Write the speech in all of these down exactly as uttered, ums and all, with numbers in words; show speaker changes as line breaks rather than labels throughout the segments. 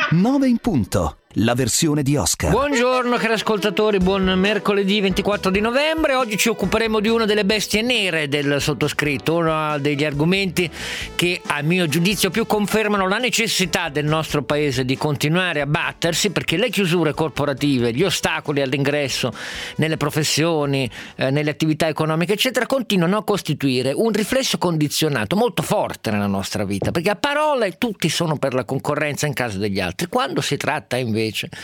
nove in punto, la versione di Oscar.
Buongiorno cari ascoltatori, buon mercoledì ventiquattro di novembre. Oggi ci occuperemo di una delle bestie nere del sottoscritto, uno degli argomenti che a mio giudizio più confermano la necessità del nostro paese di continuare a battersi, perché le chiusure corporative, gli ostacoli all'ingresso nelle professioni, eh, nelle attività economiche eccetera, continuano a costituire un riflesso condizionato molto forte nella nostra vita, perché a parole tutti sono per la concorrenza in casa degli altri. Quando si tratta invece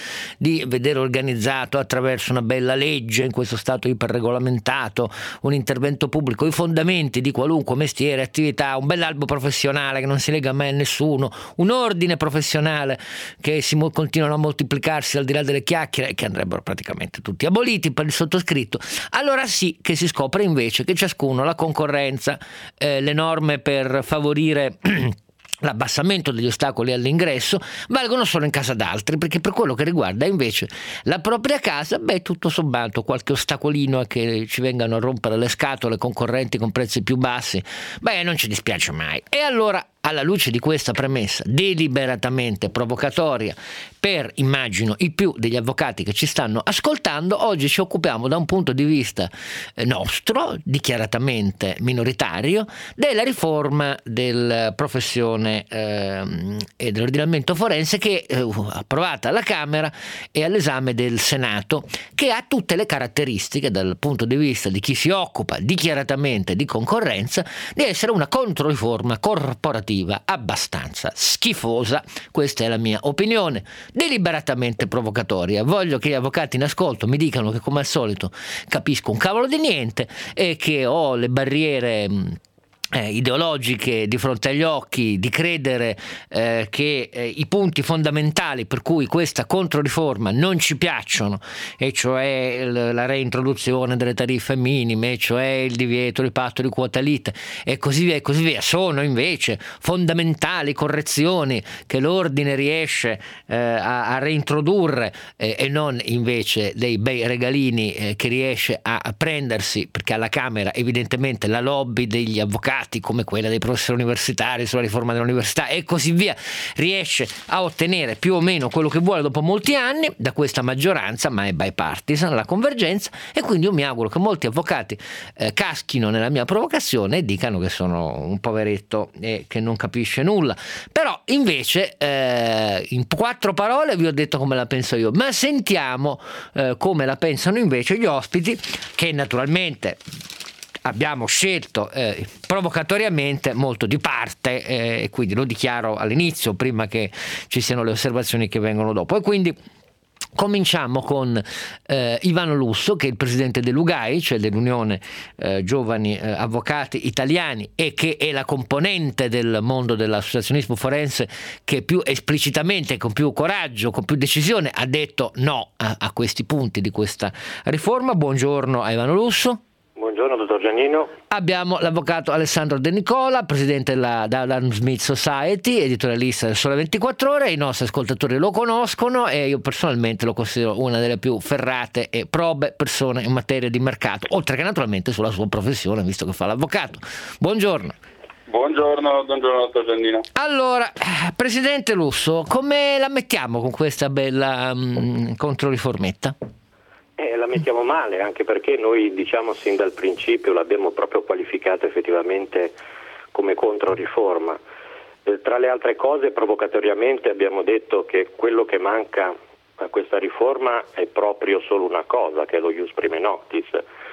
di vedere organizzato attraverso una bella legge in questo stato iperregolamentato un intervento pubblico, i fondamenti di qualunque mestiere, attività, un bell'albo professionale che non si lega mai a nessuno, un ordine professionale che si mo- continuano a moltiplicarsi al di là delle chiacchiere e che andrebbero praticamente tutti aboliti per il sottoscritto, allora sì che si scopre invece che ciascuno la concorrenza, eh, le norme per favorire l'abbassamento degli ostacoli all'ingresso valgono solo in casa d'altri, perché per quello che riguarda invece la propria casa, beh, tutto sommato qualche ostacolino a che ci vengano a rompere le scatole concorrenti con prezzi più bassi, beh, non ci dispiace mai. E allora, alla luce di questa premessa deliberatamente provocatoria per, immagino, i più degli avvocati che ci stanno ascoltando, oggi ci occupiamo da un punto di vista eh, nostro, dichiaratamente minoritario, della riforma della professione eh, e dell'ordinamento forense che è eh, approvata alla Camera e all'esame del Senato, che ha tutte le caratteristiche dal punto di vista di chi si occupa dichiaratamente di concorrenza di essere una controriforma corporativa abbastanza schifosa. Questa è la mia opinione, deliberatamente provocatoria. Voglio che gli avvocati in ascolto mi dicano che, come al solito, capisco un cavolo di niente e che ho le barriere Eh, ideologiche di fronte agli occhi, di credere eh, che eh, i punti fondamentali per cui questa controriforma non ci piacciono, e cioè l- la reintroduzione delle tariffe minime, e cioè il divieto di patto di quota lite e così via e così via, sono invece fondamentali correzioni che l'ordine riesce eh, a, a reintrodurre eh, e non invece dei bei regalini eh, che riesce a, a prendersi, perché alla Camera evidentemente la lobby degli avvocati, come quella dei professori universitari sulla riforma dell'università e così via, riesce a ottenere più o meno quello che vuole dopo molti anni da questa maggioranza, ma è bipartisan la convergenza, e quindi io mi auguro che molti avvocati eh, caschino nella mia provocazione e dicano che sono un poveretto e che non capisce nulla. Però invece eh, in quattro parole vi ho detto come la penso io, ma sentiamo eh, come la pensano invece gli ospiti, che naturalmente abbiamo scelto eh, provocatoriamente molto di parte, e eh, quindi lo dichiaro all'inizio prima che ci siano le osservazioni che vengono dopo. E quindi cominciamo con eh, Ivano Lusso, che è il presidente dell'U G A I, cioè dell'Unione eh, Giovani eh, Avvocati Italiani, e che è la componente del mondo dell'associazionismo forense che più esplicitamente, con più coraggio, con più decisione ha detto no a, a questi punti di questa riforma. Buongiorno a Ivano Lusso.
Buongiorno dottor Giannino.
Abbiamo l'avvocato Alessandro De Nicola, presidente della Adam Smith Society, editorialista del Sole ventiquattro Ore. I nostri ascoltatori lo conoscono e io personalmente lo considero una delle più ferrate e probe persone in materia di mercato, oltre che naturalmente sulla sua professione, visto che fa l'avvocato. Buongiorno.
Buongiorno, buongiorno dottor Giannino.
Allora, presidente Lusso, come la mettiamo con questa bella um, controriformetta?
Eh, la mettiamo male, anche perché noi diciamo sin dal principio l'abbiamo proprio qualificata effettivamente come controriforma. Eh, tra le altre cose, provocatoriamente abbiamo detto che quello che manca a questa riforma è proprio solo una cosa, che è lo ius prime noctis,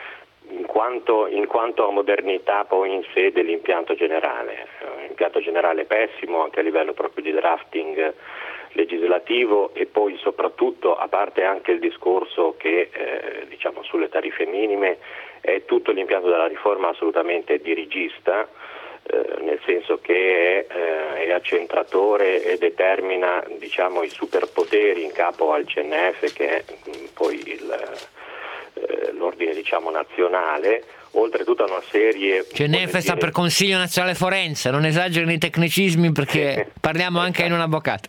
in quanto, in quanto a modernità poi in sé dell'impianto generale. Eh, impianto generale pessimo anche a livello proprio di drafting legislativo, e poi soprattutto, a parte anche il discorso che eh, diciamo sulle tariffe minime, è tutto l'impianto della riforma assolutamente dirigista, eh, nel senso che è, eh, è accentratore e determina diciamo i superpoteri in capo al C N F, che è mh, poi il, eh, l'ordine diciamo nazionale, oltre tutta una serie...
C N F sta per Consiglio Nazionale Forense, non esagerino i tecnicismi perché parliamo anche in un avvocato.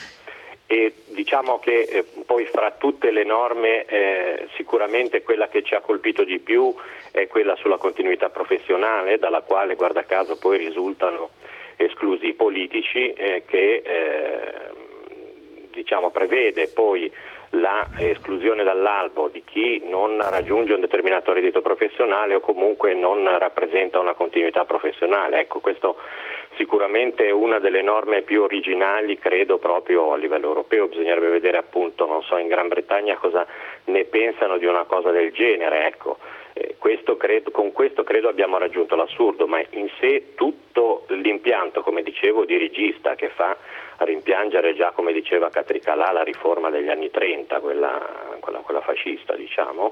E diciamo che eh, poi fra tutte le norme eh, sicuramente quella che ci ha colpito di più è quella sulla continuità professionale, dalla quale guarda caso poi risultano esclusi i politici eh, che eh, diciamo, prevede poi la esclusione dall'albo di chi non raggiunge un determinato reddito professionale o comunque non rappresenta una continuità professionale. Ecco, questo sicuramente è una delle norme più originali, credo, proprio a livello europeo. Bisognerebbe vedere appunto, non so, in Gran Bretagna cosa ne pensano di una cosa del genere, ecco. Eh, questo credo, con questo credo abbiamo raggiunto l'assurdo, ma in sé tutto l'impianto, come dicevo, dirigista che fa rimpiangere già, come diceva Catricalà, la riforma degli anni trenta, quella, quella, quella fascista, diciamo,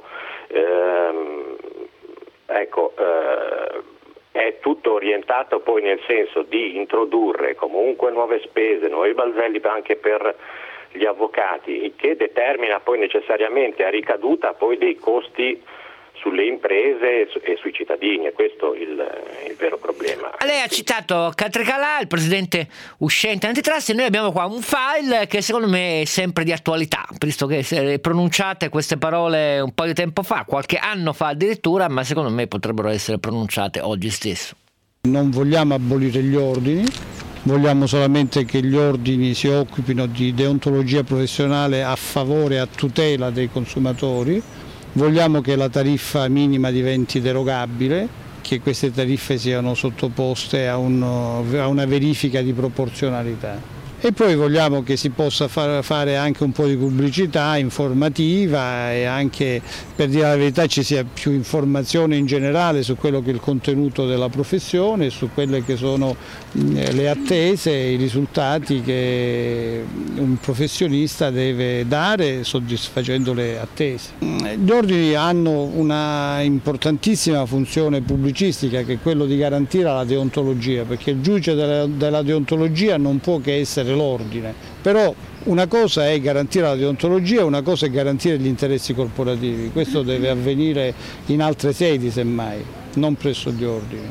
ehm, ecco, eh, è tutto orientato poi nel senso di introdurre comunque nuove spese, nuovi balzelli anche per gli avvocati, che determina poi necessariamente a ricaduta poi dei costi sulle imprese e sui cittadini, e questo è il, il vero problema.
Lei ha citato Catricalà, il presidente uscente antitrust, e noi abbiamo qua un file che secondo me è sempre di attualità, visto che pronunciate queste parole un po' di tempo fa, qualche anno fa addirittura, ma secondo me potrebbero essere pronunciate oggi stesso.
Non vogliamo abolire gli ordini, vogliamo solamente che gli ordini si occupino di deontologia professionale a favore e a tutela dei consumatori. Vogliamo che la tariffa minima diventi derogabile, che queste tariffe siano sottoposte a, un, a una verifica di proporzionalità. E poi vogliamo che si possa far, fare anche un po' di pubblicità informativa e anche, per dire la verità, ci sia più informazione in generale su quello che è il contenuto della professione, su quelle che sono le attese, i risultati che un professionista deve dare soddisfacendo le attese. Gli ordini hanno una importantissima funzione pubblicistica, che è quello di garantire la deontologia, perché il giudice della, della deontologia non può che essere l'ordine, però una cosa è garantire la deontologia, una cosa è garantire gli interessi corporativi. Questo deve avvenire in altre sedi semmai, non presso gli ordini.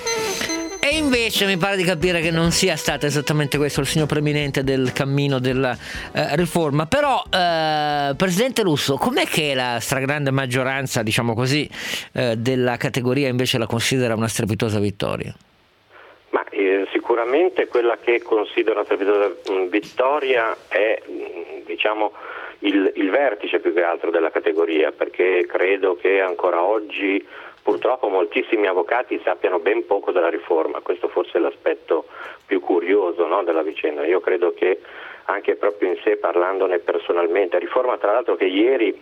E invece mi pare di capire che non sia stato esattamente questo il segno preminente del cammino della eh, riforma. Però, eh, Presidente Russo, com'è che la stragrande maggioranza, diciamo così, eh, della categoria invece la considera una strepitosa vittoria?
Ma eh, sicuramente quella che considero una strepitosa vittoria è, diciamo, il, il vertice più che altro della categoria, perché credo che ancora oggi purtroppo moltissimi avvocati sappiano ben poco della riforma. Questo forse è l'aspetto più curioso, no, della vicenda. Io credo che anche proprio in sé, parlandone personalmente, riforma tra l'altro che ieri,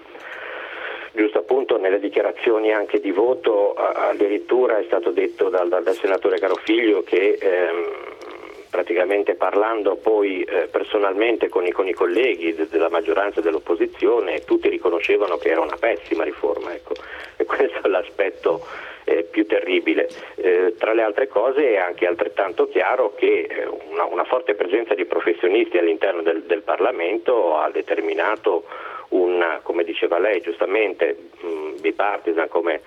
giusto appunto nelle dichiarazioni anche di voto, addirittura è stato detto dal, dal senatore Carofiglio che ehm, praticamente parlando poi eh, personalmente con i, con i colleghi de, della maggioranza e dell'opposizione, tutti riconoscevano che era una pessima riforma, ecco. E questo è l'aspetto eh, più terribile. Eh, tra le altre cose è anche altrettanto chiaro che eh, una, una forte presenza di professionisti all'interno del, del Parlamento ha determinato un, come diceva lei giustamente, mh, bipartisan come,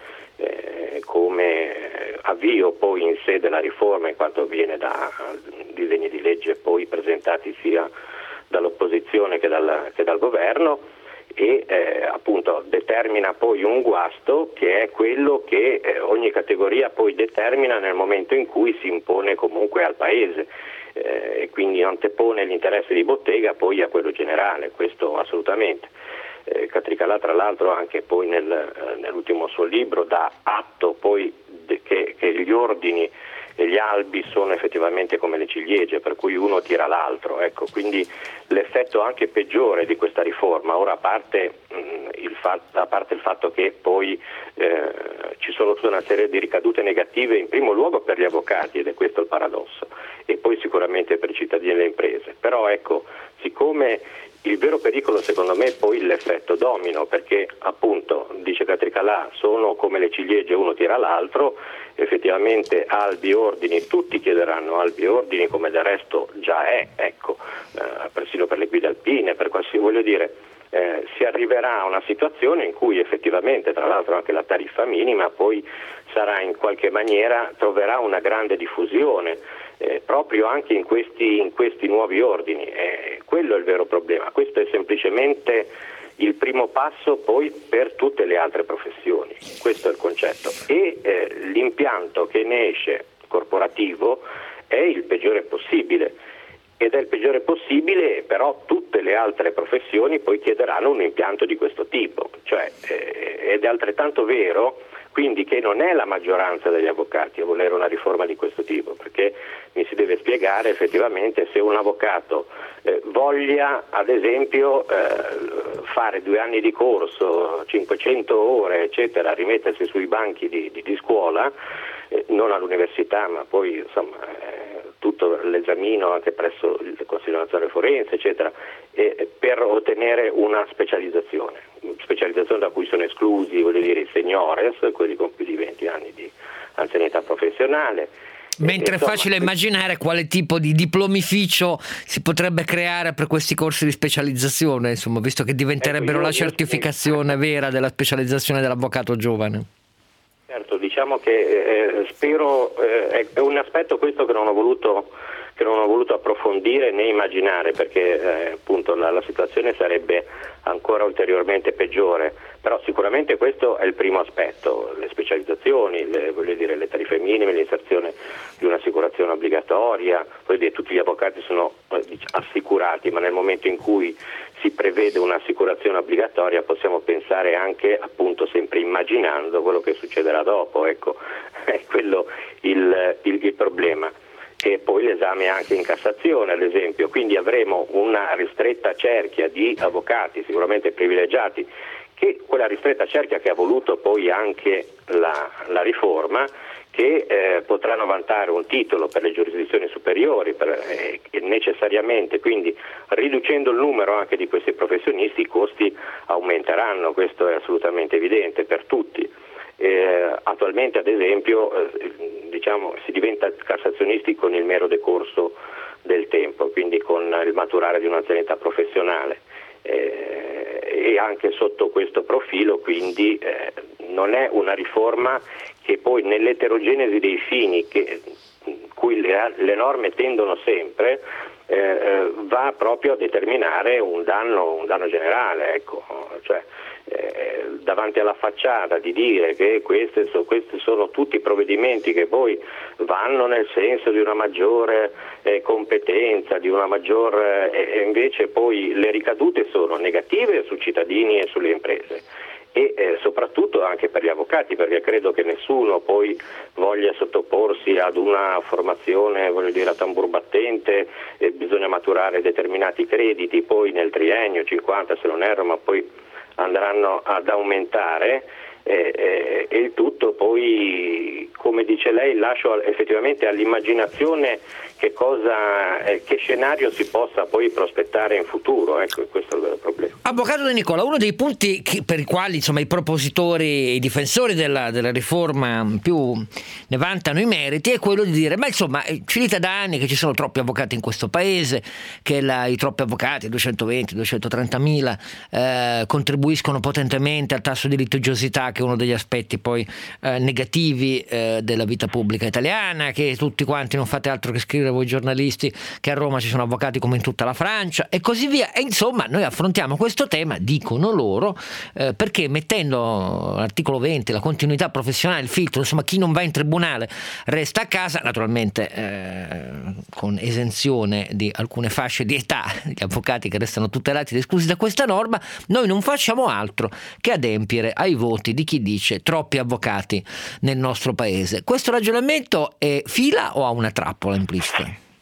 eh, come avvio poi in sé della riforma, in quanto viene da disegni di legge poi presentati sia dall'opposizione che dal, che dal governo, e eh, appunto determina poi un guasto che è quello che eh, ogni categoria poi determina nel momento in cui si impone comunque al Paese, eh, e quindi antepone l'interesse di bottega poi a quello generale, questo assolutamente. Eh, Catricalà tra l'altro anche poi nel, eh, nell'ultimo suo libro dà atto poi de, che, che gli ordini e gli albi sono effettivamente come le ciliegie, per cui uno tira l'altro, ecco. Quindi l'effetto anche peggiore di questa riforma, ora a parte, mh, il, fatto, a parte il fatto che poi eh, ci sono tutta una serie di ricadute negative, in primo luogo per gli avvocati, ed è questo il paradosso, e poi sicuramente per i cittadini e le imprese, però ecco, siccome il vero pericolo secondo me è poi l'effetto domino, perché appunto, dice Catricalà, sono come le ciliegie, uno tira l'altro, effettivamente albi e ordini, tutti chiederanno albi e ordini, come del resto già è, ecco, eh, persino per le guide alpine, per qualsiasi, voglio dire, eh, si arriverà a una situazione in cui effettivamente, tra l'altro anche la tariffa minima poi sarà in qualche maniera, troverà una grande diffusione, Eh, proprio anche in questi, in questi nuovi ordini. Eh, quello è il vero problema. Questo è semplicemente il primo passo poi per tutte le altre professioni, questo è il concetto, e eh, l'impianto che ne esce corporativo è il peggiore possibile, ed è il peggiore possibile, però tutte le altre professioni poi chiederanno un impianto di questo tipo, cioè, eh, ed è altrettanto vero quindi che non è la maggioranza degli avvocati a volere una riforma di questo tipo, perché mi si deve spiegare effettivamente se un avvocato eh, voglia ad esempio eh, fare due anni di corso, cinquecento ore eccetera, rimettersi sui banchi di, di, di scuola, eh, non all'università ma poi insomma eh, tutto l'esamino anche presso il Consiglio Nazionale Forense eccetera, eh, per ottenere una specializzazione. Specializzazione da cui sono esclusi, voglio dire, i seniores, quelli con più di venti anni di anzianità professionale.
Mentre
e,
è
insomma,
facile immaginare quale tipo di diplomificio si potrebbe creare per questi corsi di specializzazione, insomma, visto che diventerebbero
ecco, io,
la certificazione
io,
vera della specializzazione dell'avvocato giovane.
Certo, diciamo che eh, spero, eh, è un aspetto questo che non ho voluto che non ho voluto approfondire né immaginare, perché eh, appunto la, la situazione sarebbe ancora ulteriormente peggiore, però sicuramente questo è il primo aspetto, le specializzazioni, le, voglio dire, le tariffe minime, l'inserzione di un'assicurazione obbligatoria, voglio dire, tutti gli avvocati sono eh, assicurati, ma nel momento in cui si prevede un'assicurazione obbligatoria possiamo pensare anche, appunto, sempre immaginando quello che succederà dopo, ecco, è quello il, il, il problema. E poi l'esame anche in Cassazione ad esempio, quindi avremo una ristretta cerchia di avvocati sicuramente privilegiati, che quella ristretta cerchia che ha voluto poi anche la, la riforma, che eh, potranno vantare un titolo per le giurisdizioni superiori, per, eh, che necessariamente, quindi riducendo il numero anche di questi professionisti i costi aumenteranno, questo è assolutamente evidente per tutti. Eh, attualmente ad esempio eh, diciamo si diventa cassazionisti con il mero decorso del tempo, quindi con il maturare di un'anzianità professionale, eh, e anche sotto questo profilo quindi eh, non è una riforma che poi nell'eterogenesi dei fini che, cui le, le norme tendono sempre eh, va proprio a determinare un danno, un danno generale, ecco, cioè Eh, davanti alla facciata di dire che queste, so, questi sono tutti provvedimenti che poi vanno nel senso di una maggiore eh, competenza, di una maggiore eh, e invece poi le ricadute sono negative sui cittadini e sulle imprese e eh, soprattutto anche per gli avvocati, perché credo che nessuno poi voglia sottoporsi ad una formazione, voglio dire, a tambur battente, eh, bisogna maturare determinati crediti poi nel triennio, cinquanta se non erro, ma poi andranno ad aumentare eh, eh, e il tutto poi, come dice lei, lascio effettivamente all'immaginazione che cosa, eh, che scenario si possa poi prospettare in futuro, ecco, questo è il vero problema.
Avvocato De Nicola, uno dei punti che, per i quali insomma i propositori e i difensori della, della riforma più ne vantano i meriti è quello di dire ma insomma ci dite da anni che ci sono troppi avvocati in questo paese, che la, i troppi avvocati, duecentoventi duecentotrentamila eh, contribuiscono potentemente al tasso di litigiosità, che è uno degli aspetti poi eh, negativi eh, della vita pubblica italiana, che tutti quanti non fate altro che scrivere voi giornalisti che a Roma ci sono avvocati come in tutta la Francia e così via, e insomma noi affrontiamo questo tema, dicono loro, eh, perché mettendo l'articolo venti, la continuità professionale, il filtro, insomma chi non va in tribunale resta a casa, naturalmente eh, con esenzione di alcune fasce di età, gli avvocati che restano tutelati ed esclusi da questa norma, noi non facciamo altro che adempiere ai voti di chi dice troppi avvocati nel nostro paese. Questo ragionamento è fila o ha una trappola implicita?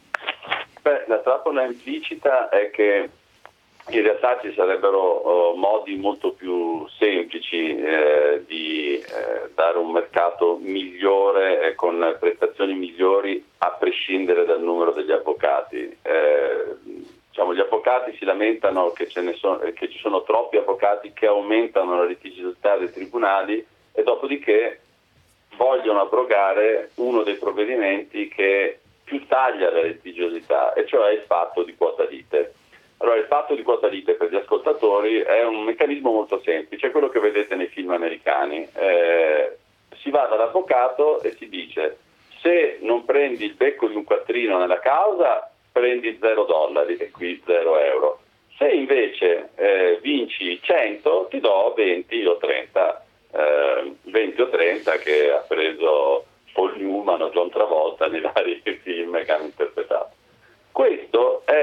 Beh, la trappola implicita è che in realtà ci sarebbero uh, modi molto più semplici eh, di eh, dare un mercato migliore e con prestazioni migliori a prescindere dal numero degli avvocati. Eh, diciamo, gli avvocati si lamentano che, ce ne sono, che ci sono troppi avvocati che aumentano la litigiosità dei tribunali e dopodiché vogliono abrogare uno dei provvedimenti che più taglia la litigiosità, e cioè il patto di quota lite. Allora, il patto di quota lite per gli ascoltatori è un meccanismo molto semplice, è quello che vedete nei film americani. Eh, si va dall'avvocato e si dice: se non prendi il becco di un quattrino nella causa, prendi zero dollari, e qui zero euro. Se invece eh, vinci cento, ti do venti o trenta. Eh, venti o trenta che ha preso Paul Newman o John Travolta nei vari film che hanno interpretato. Questo è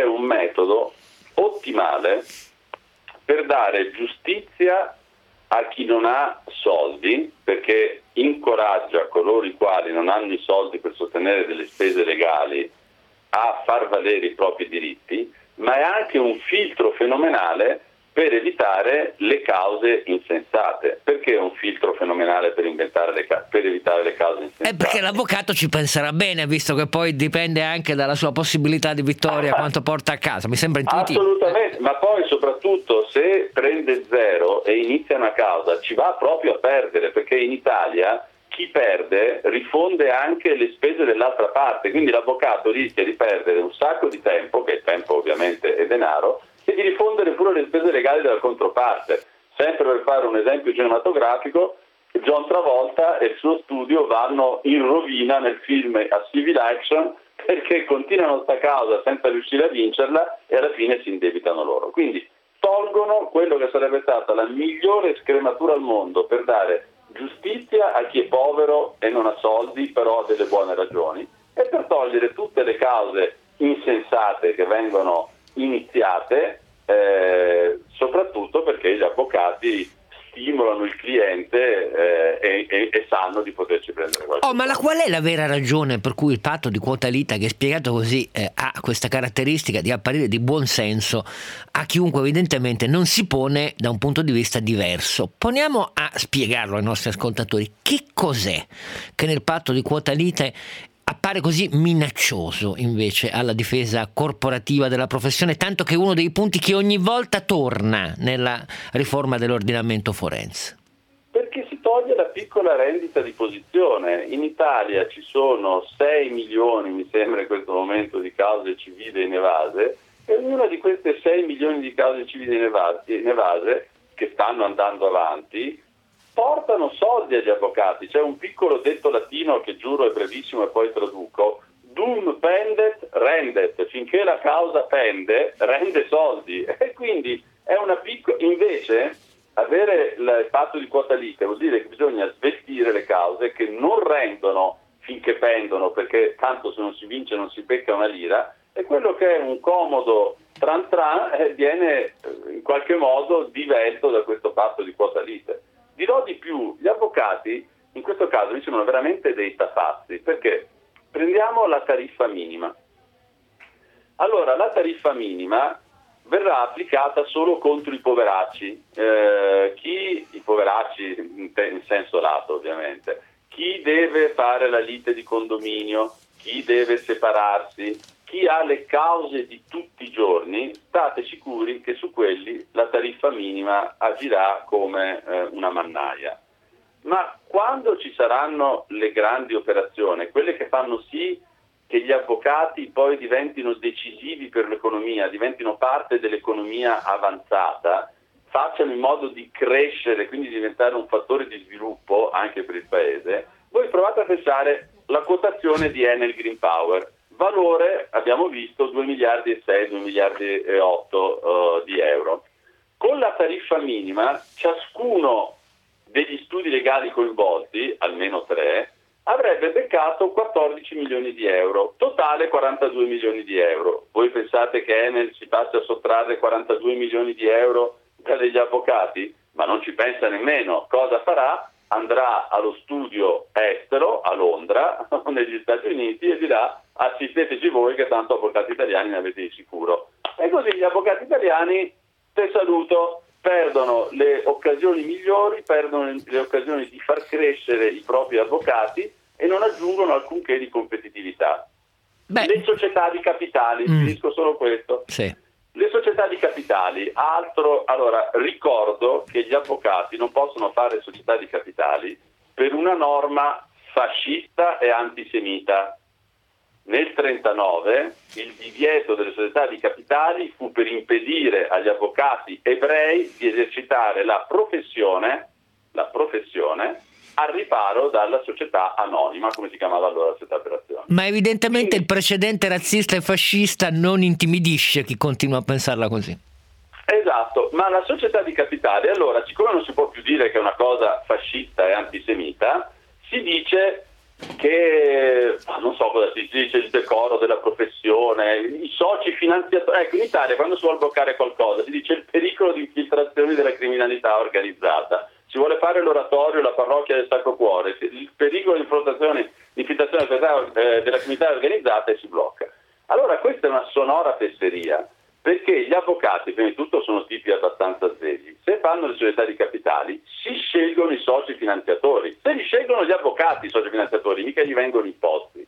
male per dare giustizia a chi non ha soldi, perché incoraggia coloro i quali non hanno i soldi per sostenere delle spese legali a far valere i propri diritti, ma è anche un filtro fenomenale per evitare le cause insensate. Perché è un filtro fenomenale per, inventare le ca- per evitare le cause insensate?
È perché l'avvocato ci penserà bene, visto che poi dipende anche dalla sua possibilità di vittoria, quanto porta a casa. Mi sembra intuitivo.
Assolutamente, ma poi soprattutto se prende zero e inizia una causa ci va proprio a perdere, perché in Italia chi perde rifonde anche le spese dell'altra parte, quindi l'avvocato rischia di perdere un sacco di tempo, che il tempo ovviamente è denaro, e di rifondere pure le spese legali della controparte. Sempre per fare un esempio cinematografico, John Travolta e il suo studio vanno in rovina nel film A Civil Action perché continuano sta causa senza riuscire a vincerla e alla fine si indebitano loro. Quindi tolgono quello che sarebbe stata la migliore scrematura al mondo per dare giustizia a chi è povero e non ha soldi, però ha delle buone ragioni, e per togliere tutte le cause insensate che vengono iniziate, eh, soprattutto perché gli avvocati stimolano il cliente eh, e, e, e sanno di poterci prendere qualcosa.
Oh, ma la, qual è la vera ragione per cui il patto di quota lite, che è spiegato così, eh, ha questa caratteristica di apparire di buon senso a chiunque evidentemente non si pone da un punto di vista diverso? Poniamo a spiegarlo ai nostri ascoltatori. Che cos'è che nel patto di quota lite appare così minaccioso invece alla difesa corporativa della professione, tanto che è uno dei punti che ogni volta torna nella riforma dell'ordinamento forense?
Perché si toglie la piccola rendita di posizione. In Italia ci sono sei milioni, mi sembra in questo momento, di cause civili inevase, e ognuna di queste sei milioni di cause civili inevase che stanno andando avanti portano soldi agli avvocati. C'è un piccolo detto latino che giuro è brevissimo e poi traduco: dum pendet rendet, finché la causa pende rende soldi. E quindi è una piccola, invece avere il patto di quota lite vuol dire che bisogna sveltire le cause che non rendono finché pendono, perché tanto se non si vince non si becca una lira, e quello che è un comodo tran tran eh, viene in qualche modo divelto da questo patto di quota lite. Dirò di più, gli avvocati in questo caso mi sembrano veramente dei tafazzi, perché prendiamo la tariffa minima. Allora, la tariffa minima verrà applicata solo contro i poveracci, eh, chi, i poveracci in, te, in senso lato ovviamente, chi deve fare la lite di condominio, chi deve separarsi, chi ha le cause di tutti i giorni, state sicuri che su quelli la tariffa minima agirà come eh, una mannaia. Ma quando ci saranno le grandi operazioni, quelle che fanno sì che gli avvocati poi diventino decisivi per l'economia, diventino parte dell'economia avanzata, facciano in modo di crescere, quindi diventare un fattore di sviluppo anche per il paese, voi provate a pensare la quotazione di Enel Green Power. Valore, abbiamo visto, due miliardi e sei, due miliardi e otto uh, di euro. Con la tariffa minima, ciascuno degli studi legali coinvolti, almeno tre, avrebbe beccato quattordici milioni di euro, totale quarantadue milioni di euro. Voi pensate che Enel si passi a sottrarre quarantadue milioni di euro dagli avvocati? Ma non ci pensa nemmeno. Cosa farà? Andrà allo studio estero, a Londra, negli Stati Uniti, e dirà: assisteteci voi che tanto avvocati italiani ne avete di sicuro. E così gli avvocati italiani, te saluto, perdono le occasioni migliori, perdono le occasioni di far crescere i propri avvocati e non aggiungono alcunché di competitività. Beh. Le società di capitali, mm. finisco solo questo.
Sì.
Le società di capitali, altro, allora ricordo che gli avvocati non possono fare società di capitali per una norma fascista e antisemita. Nel trentanove il divieto delle società di capitali fu per impedire agli avvocati ebrei di esercitare la professione, la professione al riparo dalla società anonima, come si chiamava allora la società per azione.
Ma evidentemente Quindi, il precedente razzista e fascista non intimidisce chi continua a pensarla così.
Esatto, ma la società di capitali, allora, siccome non si può più dire che è una cosa fascista e antisemita, si dice che non so cosa si dice, il decoro della professione, i soci finanziatori. Ecco, in Italia quando si vuole bloccare qualcosa si dice il pericolo di infiltrazioni della criminalità organizzata, si vuole fare l'oratorio, la parrocchia del Sacro Cuore, il pericolo di infiltrazione, di infiltrazione della criminalità organizzata, e si blocca. Allora questa è una sonora fesseria, perché gli avvocati prima di tutto sono tipi abbastanza svegli. Se fanno le società di capitali si scelgono i soci finanziatori, se li scelgono gli avvocati i soci finanziatori, mica gli vengono imposti.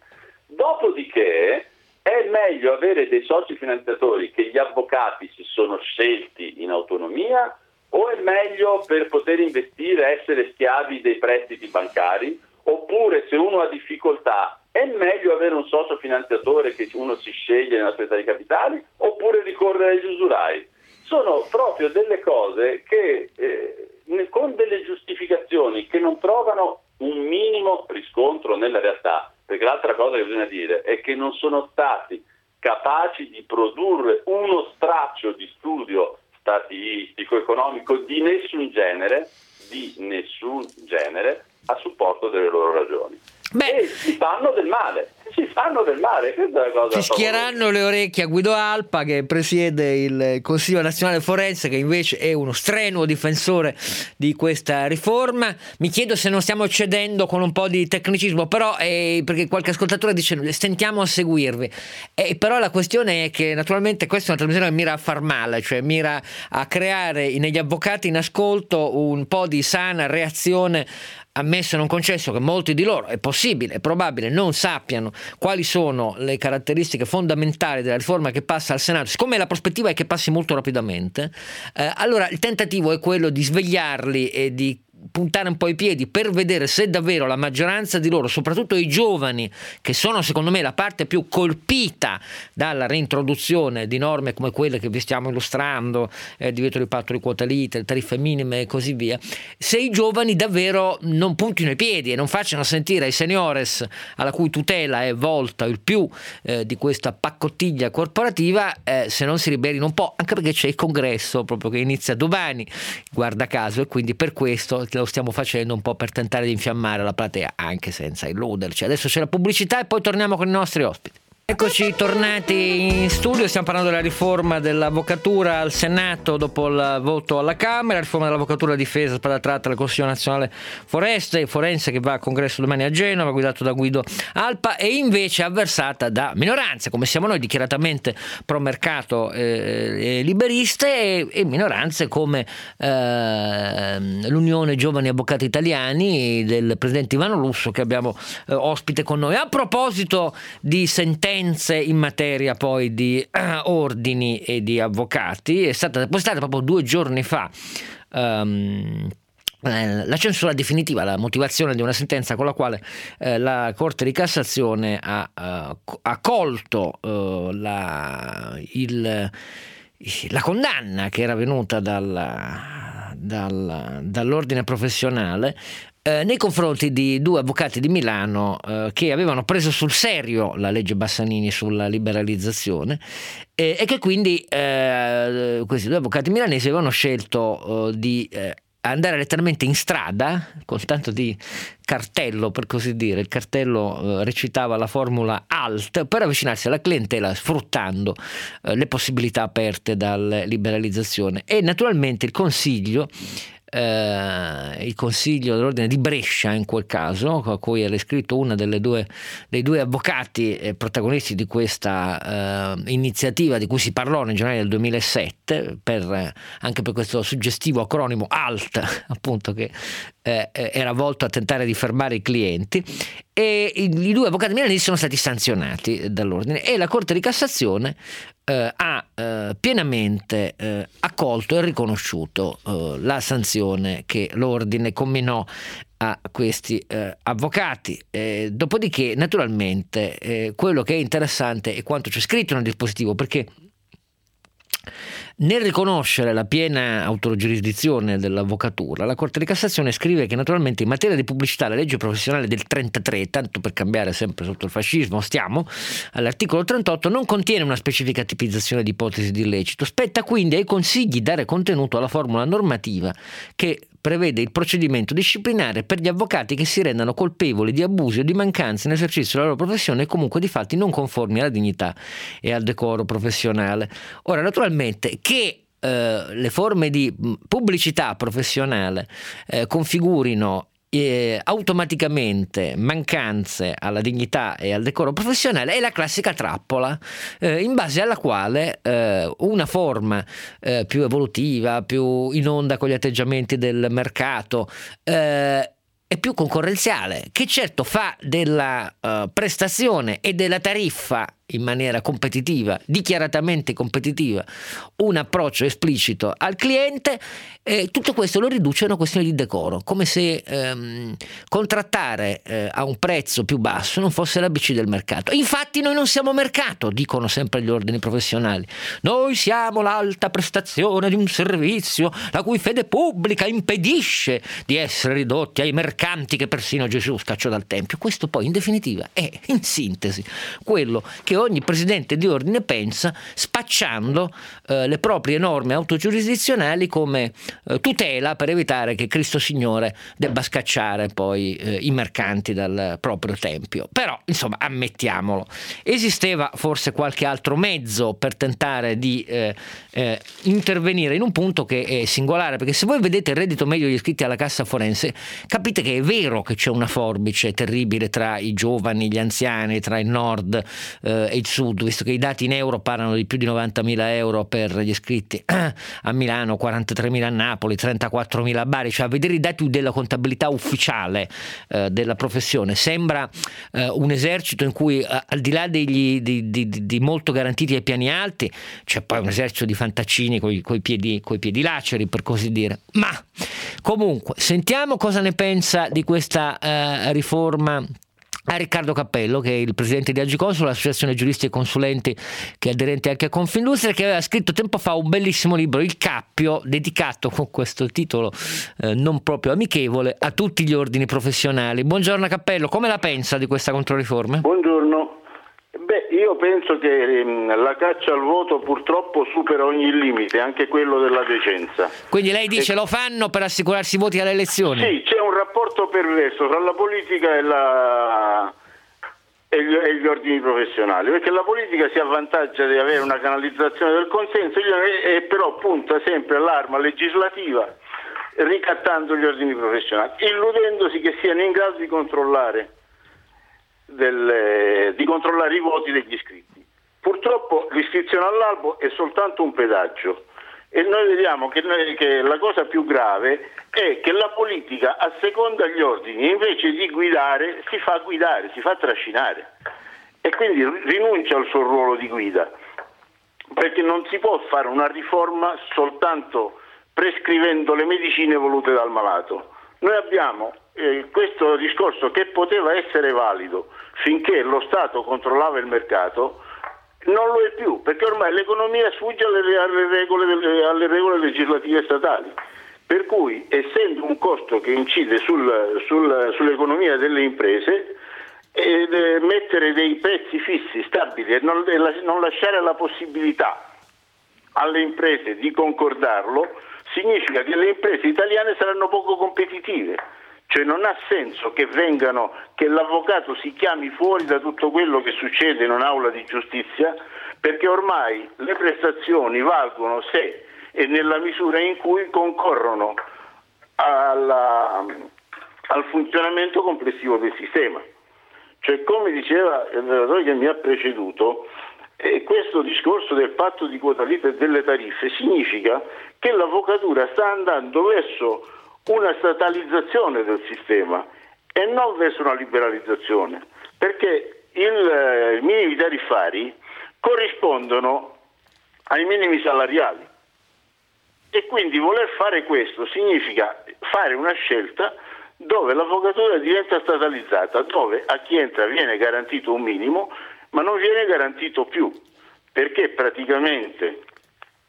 Dopodiché è meglio avere dei soci finanziatori che gli avvocati si sono scelti in autonomia, o è meglio per poter investire essere schiavi dei prestiti bancari? Oppure se uno ha difficoltà è meglio avere un socio finanziatore che uno si sceglie nella società di capitali, oppure ricorrere agli usurai? Sono proprio delle cose che eh, con delle giustificazioni che non trovano un minimo riscontro nella realtà, perché l'altra cosa che bisogna dire è che non sono stati capaci di produrre uno straccio di studio statistico, economico di nessun genere, di nessun genere a supporto delle loro ragioni.
Beh,
e si fanno del male, si fanno del male, questa è la cosa.
Si schieranno le orecchie a Guido Alpa, che presiede il Consiglio Nazionale Forense, che invece è uno strenuo difensore di questa riforma. Mi chiedo se non stiamo cedendo con un po' di tecnicismo, però eh, perché qualche ascoltatore dice stentiamo a seguirvi, eh, però la questione è che naturalmente questa è una trasmissione che mira a far male, cioè mira a creare negli avvocati in ascolto un po' di sana reazione, ammesso e non concesso che molti di loro, è possibile, è probabile, non sappiano quali sono le caratteristiche fondamentali della riforma che passa al Senato. Siccome la prospettiva è che passi molto rapidamente, eh, allora il tentativo è quello di svegliarli e di puntare un po' i piedi per vedere se davvero la maggioranza di loro, soprattutto i giovani, che sono secondo me la parte più colpita dalla reintroduzione di norme come quelle che vi stiamo illustrando, eh, divieto di patto di quota lite, tariffe minime e così via, se i giovani davvero non puntino i piedi e non facciano sentire ai seniores, alla cui tutela è volta il più eh, di questa paccottiglia corporativa, eh, se non si ribellino un po', anche perché c'è il congresso proprio che inizia domani, guarda caso, e quindi per questo lo stiamo facendo un po' per tentare di infiammare la platea, anche senza illuderci. Adesso c'è la pubblicità e poi torniamo con i nostri ospiti. Eccoci tornati in studio, stiamo parlando della riforma dell'avvocatura al Senato dopo il voto alla Camera, la riforma dell'avvocatura difesa spada tratta dal Consiglio Nazionale Forense, Forense che va al congresso domani a Genova, guidato da Guido Alpa, e invece avversata da minoranze, come siamo noi, dichiaratamente pro mercato e liberiste, e, e minoranze come eh, l'Unione Giovani Avvocati Italiani del presidente Ivano Lusso, che abbiamo eh, ospite con noi. A proposito di sentenze in materia poi di uh, ordini e di avvocati, è stata depositata proprio due giorni fa um, la censura definitiva, la motivazione di una sentenza con la quale eh, la Corte di Cassazione ha uh, accolto uh, la, il, la condanna che era venuta dal, dal, dall'ordine professionale Eh, nei confronti di due avvocati di Milano eh, che avevano preso sul serio la legge Bassanini sulla liberalizzazione eh, e che quindi eh, questi due avvocati milanesi avevano scelto eh, di eh, andare letteralmente in strada con tanto di cartello, per così dire. Il cartello eh, recitava la formula A L T per avvicinarsi alla clientela, sfruttando eh, le possibilità aperte dalla liberalizzazione. E naturalmente il Consiglio Uh, il Consiglio dell'Ordine di Brescia, in quel caso, a cui era iscritto una delle due dei due avvocati eh, protagonisti di questa uh, iniziativa di cui si parlò nel gennaio del duemilasette, per, eh, anche per questo suggestivo acronimo A L T, appunto, che eh, era volto a tentare di fermare i clienti, e i, i due avvocati milanesi sono stati sanzionati dall'ordine, e la Corte di Cassazione eh, ha eh, pienamente eh, accolto e riconosciuto eh, la sanzione che l'ordine comminò a questi eh, avvocati. Eh, dopodiché, naturalmente, eh, quello che è interessante è quanto c'è scritto nel dispositivo, perché Nel riconoscere la piena autogiurisdizione dell'avvocatura, la Corte di Cassazione scrive che naturalmente in materia di pubblicità la legge professionale del trentatré, tanto per cambiare sempre sotto il fascismo, stiamo all'articolo trentotto, non contiene una specifica tipizzazione di ipotesi di illecito. Spetta quindi ai consigli dare contenuto alla formula normativa che prevede il procedimento disciplinare per gli avvocati che si rendano colpevoli di abusi o di mancanze in esercizio della loro professione e comunque di fatti non conformi alla dignità e al decoro professionale. Ora, naturalmente, che eh, le forme di pubblicità professionale eh, configurino Eh, automaticamente mancanze alla dignità e al decoro professionale è la classica trappola eh, in base alla quale eh, una forma eh, più evolutiva, più in onda con gli atteggiamenti del mercato eh, è più concorrenziale, che certo fa della uh, prestazione e della tariffa in maniera competitiva, dichiaratamente competitiva, un approccio esplicito al cliente, e tutto questo lo riduce a una questione di decoro, come se ehm, contrattare eh, a un prezzo più basso non fosse l'A B C del mercato. Infatti noi non siamo mercato, dicono sempre gli ordini professionali, noi siamo l'alta prestazione di un servizio la cui fede pubblica impedisce di essere ridotti ai mercanti che persino Gesù scacciò dal Tempio. Questo poi in definitiva è, in sintesi, quello che ogni presidente di ordine pensa, spacciando eh, le proprie norme autogiurisdizionali come eh, tutela per evitare che Cristo Signore debba scacciare poi eh, i mercanti dal proprio tempio. Però, insomma, ammettiamolo, esisteva forse qualche altro mezzo per tentare di eh, eh, intervenire in un punto che è singolare, perché se voi vedete il reddito medio degli iscritti alla Cassa Forense, capite che è vero che c'è una forbice terribile tra i giovani, gli anziani, tra il nord eh, e il sud, visto che i dati in euro parlano di più di novantamila euro per gli iscritti a Milano, quarantatremila a Napoli, trentaquattromila a Bari. Cioè, a vedere i dati della contabilità ufficiale eh, della professione sembra eh, un esercito in cui eh, al di là degli, di, di, di molto garantiti ai piani alti c'è poi un esercito di fantaccini coi, coi, piedi, coi piedi laceri, per così dire. Ma comunque sentiamo cosa ne pensa di questa eh, riforma a Riccardo Cappello, che è il presidente di Agiconsult, l'associazione giuristi e consulenti che è aderente anche a Confindustria, che aveva scritto tempo fa un bellissimo libro, Il Cappio, dedicato con questo titolo eh, non proprio amichevole a tutti gli ordini professionali. Buongiorno Cappello, come la pensa di questa controriforma?
Buongiorno. Beh, io penso che ehm, la caccia al voto purtroppo supera ogni limite, anche quello della decenza.
Quindi lei dice
e...
lo fanno per assicurarsi voti alle elezioni?
Sì, c'è un rapporto perverso tra la politica e, la... e, gli... e gli ordini professionali, perché la politica si avvantaggia di avere una canalizzazione del consenso e, e però punta sempre all'arma legislativa, ricattando gli ordini professionali, illudendosi che siano in grado di controllare Del, di controllare i voti degli iscritti. Purtroppo l'iscrizione all'albo è soltanto un pedaggio e noi vediamo che, noi, che la cosa più grave è che la politica asseconda gli ordini, invece di guidare si fa guidare, si fa trascinare e quindi rinuncia al suo ruolo di guida, perché non si può fare una riforma soltanto prescrivendo le medicine volute dal malato. Noi abbiamo eh, questo discorso che poteva essere valido finché lo Stato controllava il mercato, non lo è più, perché ormai l'economia sfugge alle, alle, regole, alle regole legislative statali. Per cui, essendo un costo che incide sul, sul, sull'economia delle imprese, eh, mettere dei prezzi fissi, stabili e non, e la, non lasciare la possibilità alle imprese di concordarlo, significa che le imprese italiane saranno poco competitive. Cioè non ha senso che vengano, che l'avvocato si chiami fuori da tutto quello che succede in un'aula di giustizia, perché ormai le prestazioni valgono se e nella misura in cui concorrono alla, al funzionamento complessivo del sistema. Cioè, come diceva il relatore che mi ha preceduto, E questo discorso del patto di quota lite e delle tariffe significa che l'avvocatura sta andando verso una statalizzazione del sistema e non verso una liberalizzazione, perché il, i minimi tariffari corrispondono ai minimi salariali e quindi voler fare questo significa fare una scelta dove l'avvocatura diventa statalizzata, dove a chi entra viene garantito un minimo ma non viene garantito più, perché praticamente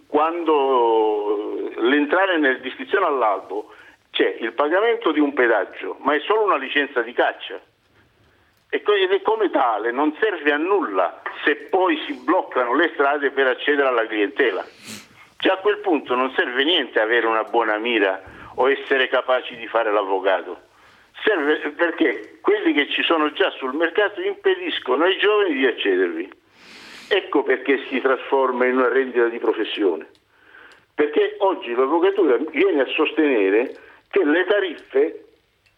quando l'entrare nel distinzione all'albo c'è il pagamento di un pedaggio, ma è solo una licenza di caccia. Ed è come tale, non serve a nulla se poi si bloccano le strade per accedere alla clientela. Cioè a quel punto non serve niente avere una buona mira o essere capaci di fare l'avvocato. Serve perché quelli che ci sono già sul mercato impediscono ai giovani di accedervi. Ecco perché si trasforma in una rendita di professione. Perché oggi l'avvocatura viene a sostenere che le tariffe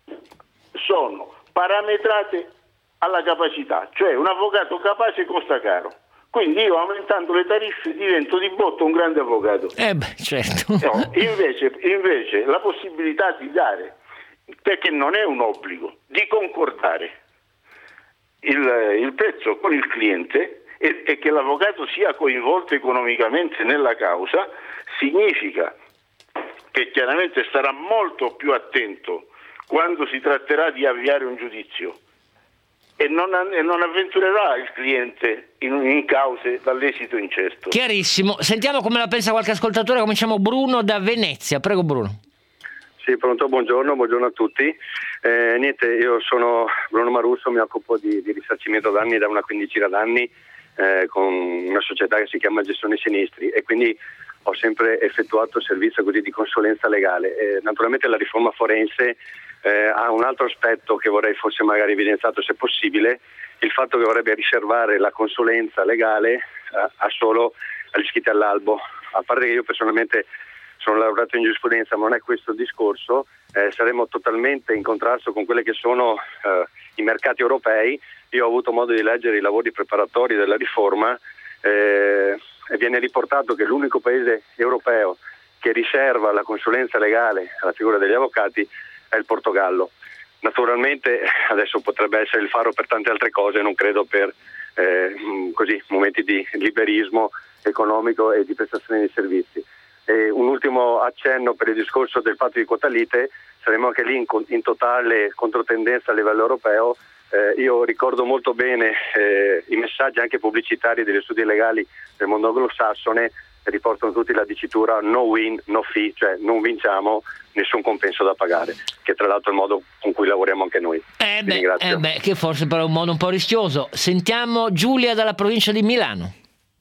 sono parametrate alla capacità, cioè un avvocato capace costa caro, quindi io aumentando le tariffe divento di botto un grande avvocato.
Eh beh, certo.
No, invece, invece la possibilità di dare, perché non è un obbligo, di concordare il, il prezzo con il cliente e, e che l'avvocato sia coinvolto economicamente nella causa, significa che chiaramente starà molto più attento quando si tratterà di avviare un giudizio e non, e non avventurerà il cliente in, in cause dall'esito incerto.
Chiarissimo. Sentiamo come la pensa qualche ascoltatore. Cominciamo Bruno da Venezia. Prego Bruno.
Sì, pronto, buongiorno, buongiorno a tutti. Eh, niente, io sono Bruno Marusso, mi occupo di, di risarcimento danni da una quindicina d'anni eh, con una società che si chiama Gestione Sinistri e quindi ho sempre effettuato servizio così di consulenza legale. Eh, naturalmente la riforma forense eh, ha un altro aspetto che vorrei fosse magari evidenziato se possibile, il fatto che vorrebbe riservare la consulenza legale eh, a solo agli iscritti all'albo. A parte che io personalmente sono laureato in giurisprudenza, ma non è questo il discorso, eh, saremo totalmente in contrasto con quelli che sono eh, i mercati europei. Io ho avuto modo di leggere i lavori preparatori della riforma eh, e viene riportato che l'unico paese europeo che riserva la consulenza legale alla figura degli avvocati è il Portogallo. Naturalmente adesso potrebbe essere il faro per tante altre cose, non credo per eh, così momenti di liberismo economico e di prestazione di servizi. E un ultimo accenno per il discorso del patto di quota lite, saremo anche lì in, in totale controtendenza a livello europeo. Eh, io ricordo molto bene eh, i messaggi anche pubblicitari degli studi legali del mondo anglosassone, riportano tutti la dicitura no win, no fee, cioè non vinciamo, nessun compenso da pagare, che tra l'altro è il modo con cui lavoriamo anche noi.
Eh beh, eh beh, che forse però è un modo un po' rischioso. Sentiamo Giulia dalla provincia di Milano.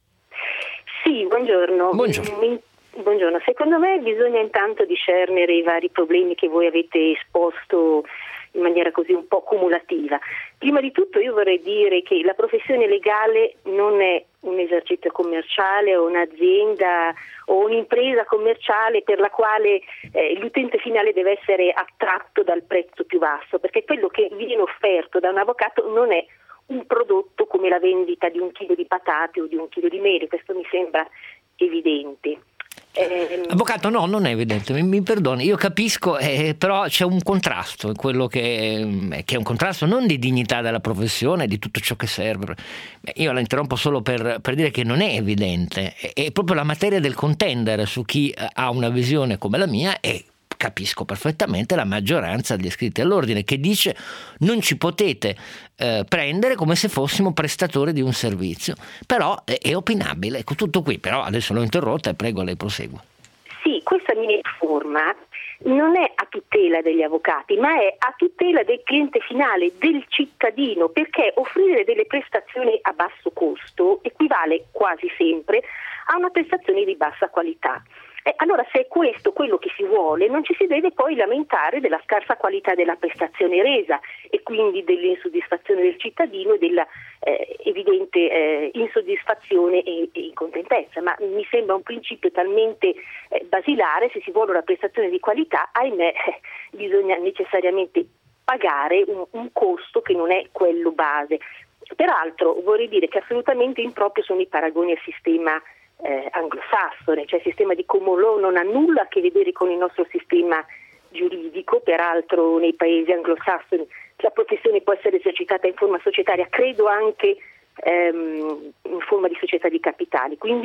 Sì, buongiorno.
Buongiorno.
Mi... Buongiorno, secondo me bisogna intanto discernere i vari problemi che voi avete esposto in maniera così un po' cumulativa. Prima di tutto io vorrei dire che la professione legale non è un esercizio commerciale o un'azienda o un'impresa commerciale per la quale eh, l'utente finale deve essere attratto dal prezzo più basso, perché quello che viene offerto da un avvocato non è un prodotto come la vendita di un chilo di patate o di un chilo di mele, questo mi sembra evidente. Eh,
Avvocato, no, non è evidente, mi, mi perdoni, io capisco, eh, però c'è un contrasto, quello che, che è un contrasto non di dignità della professione, di tutto ciò che serve. Io la interrompo solo per, per dire che non è evidente, è, è proprio la materia del contendere su chi ha una visione come la mia e capisco perfettamente la maggioranza degli iscritti all'ordine che dice non ci potete eh, prendere come se fossimo prestatori di un servizio, però è, è opinabile, ecco, tutto qui, però adesso l'ho interrotta e prego, lei prosegua.
Sì, questa mini riforma non è a tutela degli avvocati, ma è a tutela del cliente finale, del cittadino, perché offrire delle prestazioni a basso costo equivale quasi sempre a una prestazione di bassa qualità. Eh, allora se è questo quello che si vuole, non ci si deve poi lamentare della scarsa qualità della prestazione resa e quindi dell'insoddisfazione del cittadino e della eh, evidente eh, insoddisfazione e, e incontentezza, ma mi sembra un principio talmente eh, basilare. Se si vuole una prestazione di qualità, ahimè, eh, bisogna necessariamente pagare un, un costo che non è quello base. Peraltro vorrei dire che assolutamente improprio sono i paragoni al sistema Eh, anglosassone, cioè il sistema di common law non ha nulla a che vedere con il nostro sistema giuridico. Peraltro nei paesi anglosassoni la professione può essere esercitata in forma societaria, credo anche ehm, in forma di società di capitali, quindi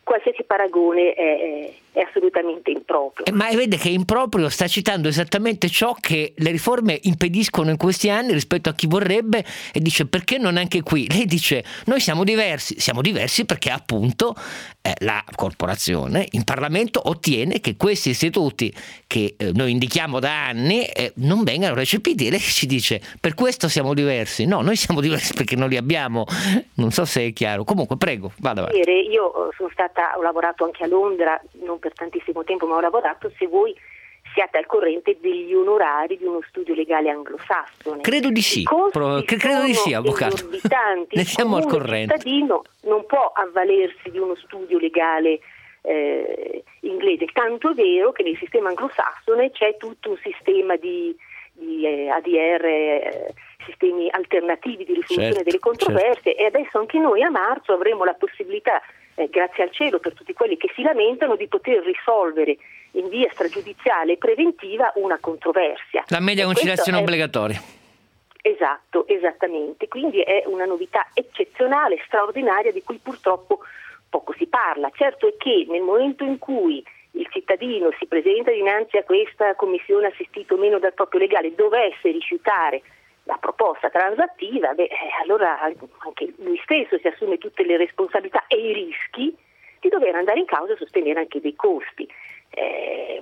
qualsiasi paragone è, è assolutamente improprio.
Eh, ma vede che improprio sta citando esattamente ciò che le riforme impediscono in questi anni rispetto a chi vorrebbe, e dice perché non anche qui? Lei dice noi siamo diversi, siamo diversi perché appunto eh, la corporazione in Parlamento ottiene che questi istituti che eh, noi indichiamo da anni eh, non vengano recepiti, e lei ci dice per questo siamo diversi. No, noi siamo diversi perché non li abbiamo. Non so se è chiaro. Comunque prego, vada avanti.
Io sono stata, ho lavorato anche a Londra, non per tantissimo tempo, ma ho lavorato, se voi siate al corrente degli onorari di uno studio legale anglosassone.
Credo di sì, Pro, credo di sì, avvocato. Ne siamo al corrente.
Il cittadino non può avvalersi di uno studio legale eh, inglese, tanto è vero che nel sistema anglosassone c'è tutto un sistema di, di eh, A D R, eh, sistemi alternativi di risoluzione certo, delle controversie, certo. E adesso anche noi a marzo avremo la possibilità, eh, grazie al cielo per tutti quelli che si lamentano, di poter risolvere in via stragiudiziale e preventiva una controversia.
La media conciliazione è obbligatoria.
Esatto, esattamente. Quindi è una novità eccezionale, straordinaria, di cui purtroppo poco si parla. Certo è che nel momento in cui il cittadino si presenta dinanzi a questa commissione assistito o meno dal proprio legale, dovesse rifiutare la proposta transattiva, beh, allora anche lui stesso si assume tutte le responsabilità e i rischi di dover andare in causa e sostenere anche dei costi. Eh,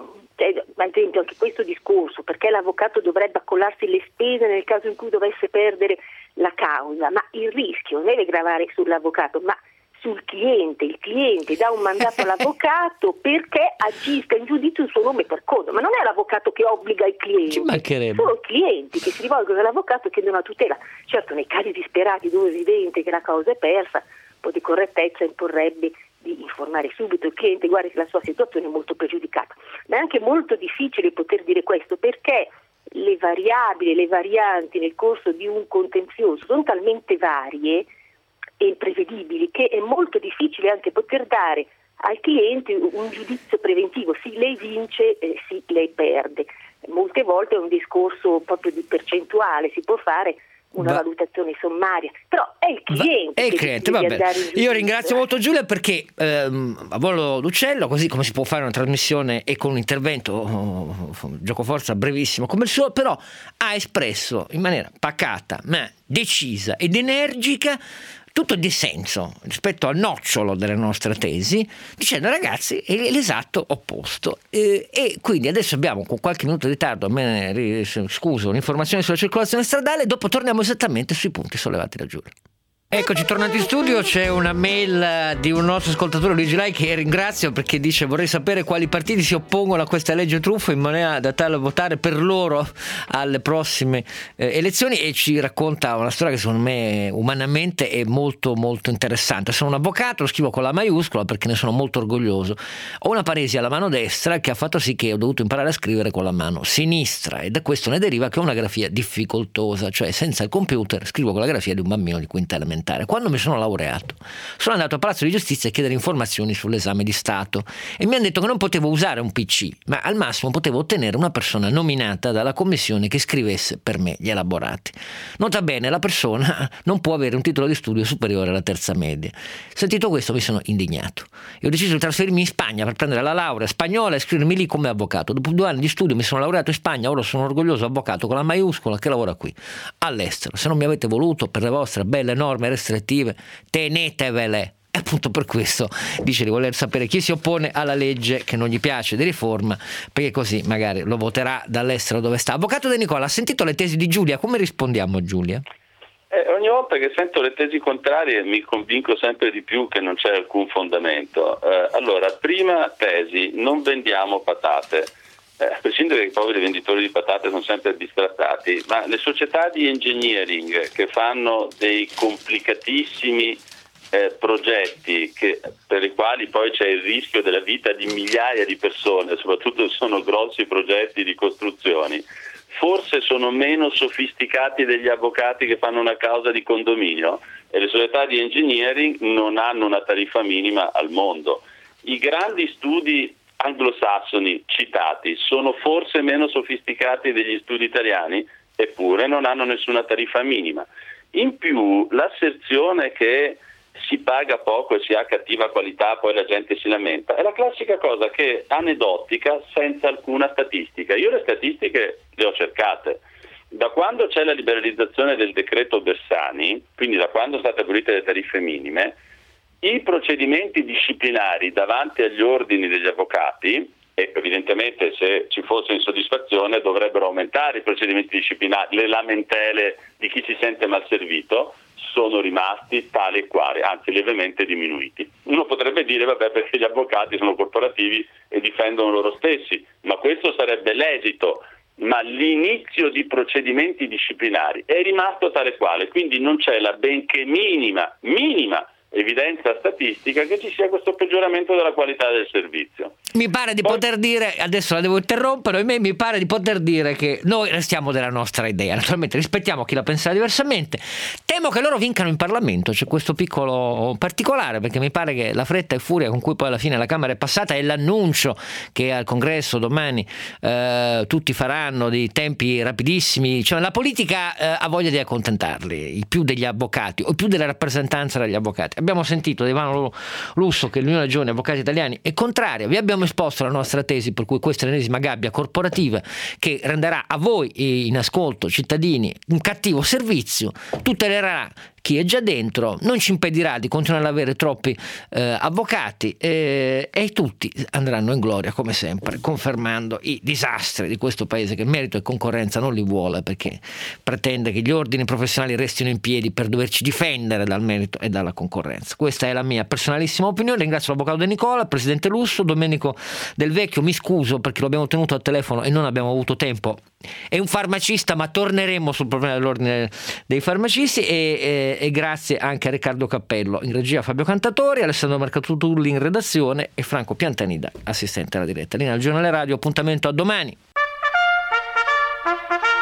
ad esempio anche questo discorso, perché l'avvocato dovrebbe accollarsi le spese nel caso in cui dovesse perdere la causa, ma il rischio non deve gravare sull'avvocato, ma sul cliente. Il cliente dà un mandato all'avvocato perché agisca in giudizio il suo nome per conto, ma non è l'avvocato che obbliga i clienti,
ci mancherebbe.
Sono i clienti che si rivolgono all'avvocato e chiedono una tutela. Certo, nei casi disperati dove è evidente che la causa è persa, un po' di correttezza imporrebbe di informare subito il cliente: guarda che la sua situazione è molto pregiudicata. Ma è anche molto difficile poter dire questo, perché le variabili, le varianti nel corso di un contenzioso sono talmente varie e imprevedibili che è molto difficile anche poter dare al cliente un giudizio preventivo: sì, lei vince, eh, sì, lei perde. Molte volte è un discorso proprio di percentuale, si può fare una va. valutazione sommaria, però è il cliente,
va. È il
che
cliente,
deve
va bene. Io ringrazio molto Giulia perché ehm, a volo d'uccello, così come si può fare una trasmissione e con un intervento oh, giocoforza brevissimo come il suo, però ha espresso in maniera pacata ma decisa ed energica tutto di senso rispetto al nocciolo delle nostre tesi, dicendo ragazzi è l'esatto opposto, e, e quindi adesso abbiamo con qualche minuto di ritardo, me ne scuso, un'informazione sulla circolazione stradale, dopo torniamo esattamente sui punti sollevati da Giulia. Eccoci tornati in studio, c'è una mail di un nostro ascoltatore Luigi Lai che ringrazio perché dice: vorrei sapere quali partiti si oppongono a questa legge truffa in maniera da tale a votare per loro alle prossime eh, elezioni, e ci racconta una storia che secondo me umanamente è molto molto interessante. Sono un avvocato, lo scrivo con la maiuscola perché ne sono molto orgoglioso, ho una paresia alla mano destra che ha fatto sì che ho dovuto imparare a scrivere con la mano sinistra, e da questo ne deriva che ho una grafia difficoltosa, cioè senza il computer scrivo con la grafia di un bambino di quinta elementare. Quando mi sono laureato sono andato a Palazzo di Giustizia a chiedere informazioni sull'esame di Stato e mi hanno detto che non potevo usare un P C, ma al massimo potevo ottenere una persona nominata dalla commissione che scrivesse per me gli elaborati. Nota bene, la persona non può avere un titolo di studio superiore alla terza media. Sentito questo mi sono indignato e ho deciso di trasferirmi in Spagna per prendere la laurea spagnola e iscrivermi lì come avvocato. Dopo due anni di studio mi sono laureato in Spagna, ora sono un orgoglioso avvocato con la maiuscola che lavora qui all'estero. Se non mi avete voluto per le vostre belle norme restrittive, tenetevele. E appunto per questo dice di voler sapere chi si oppone alla legge che non gli piace di riforma, perché così magari lo voterà dall'estero dove sta. Avvocato De Nicola, ha sentito le tesi di Giulia? Come rispondiamo a Giulia?
Eh, ogni volta che sento le tesi contrarie mi convinco sempre di più che non c'è alcun fondamento. Eh, allora, prima tesi: non vendiamo patate. Eh, a prescindere che i poveri venditori di patate sono sempre bistrattati, ma le società di engineering che fanno dei complicatissimi eh, progetti che, per i quali poi c'è il rischio della vita di migliaia di persone, soprattutto se sono grossi progetti di costruzioni, forse sono meno sofisticati degli avvocati che fanno una causa di condominio, e le società di engineering non hanno una tariffa minima al mondo. I grandi studi anglosassoni citati sono forse meno sofisticati degli studi italiani, eppure non hanno nessuna tariffa minima. In più, l'asserzione che si paga poco e si ha cattiva qualità, poi la gente si lamenta. È la classica cosa che aneddotica, senza alcuna statistica. Io le statistiche le ho cercate. Da quando c'è la liberalizzazione del decreto Bersani, quindi da quando sono state abolite le tariffe minime, i procedimenti disciplinari davanti agli ordini degli avvocati, e evidentemente se ci fosse insoddisfazione dovrebbero aumentare i procedimenti disciplinari, le lamentele di chi si sente mal servito, sono rimasti tali e quali, anzi lievemente diminuiti. Uno potrebbe dire vabbè, perché gli avvocati sono corporativi e difendono loro stessi, ma questo sarebbe l'esito, ma l'inizio di procedimenti disciplinari è rimasto tale quale, quindi non c'è la benché minima, minima evidenza statistica che ci sia questo peggioramento della qualità del servizio.
Mi pare di
Poi...
poter dire, adesso la devo interrompere, a me mi pare di poter dire che noi restiamo della nostra idea, naturalmente rispettiamo chi la pensa diversamente. Temo che loro vincano in Parlamento, c'è questo piccolo particolare, perché mi pare che la fretta e furia con cui poi alla fine la Camera è passata e l'annuncio che al Congresso domani eh, tutti faranno dei tempi rapidissimi, cioè la politica eh, ha voglia di accontentarli, il più degli avvocati o più della rappresentanza degli avvocati. Abbiamo sentito da Ivano Lusso che l'Unione dei Giovani Avvocati Italiani è contraria, vi abbiamo esposto la nostra tesi per cui questa è l'ennesima gabbia corporativa che renderà a voi in ascolto cittadini un cattivo servizio, tutelerà chi è già dentro, non ci impedirà di continuare ad avere troppi eh, avvocati eh, e tutti andranno in gloria come sempre, confermando i disastri di questo paese che merito e concorrenza non li vuole, perché pretende che gli ordini professionali restino in piedi per doverci difendere dal merito e dalla concorrenza. Questa è la mia personalissima opinione. Ringrazio l'avvocato De Nicola, il presidente Lusso, Domenico Del Vecchio, mi scuso perché lo abbiamo tenuto al telefono e non abbiamo avuto tempo, è un farmacista, ma torneremo sul problema dell'ordine dei farmacisti, e, e, e grazie anche a Riccardo Cappello in regia, Fabio Cantatori, Alessandro Mercatutulli in redazione e Franco Piantanida assistente alla diretta. Linea al giornale radio, appuntamento a domani.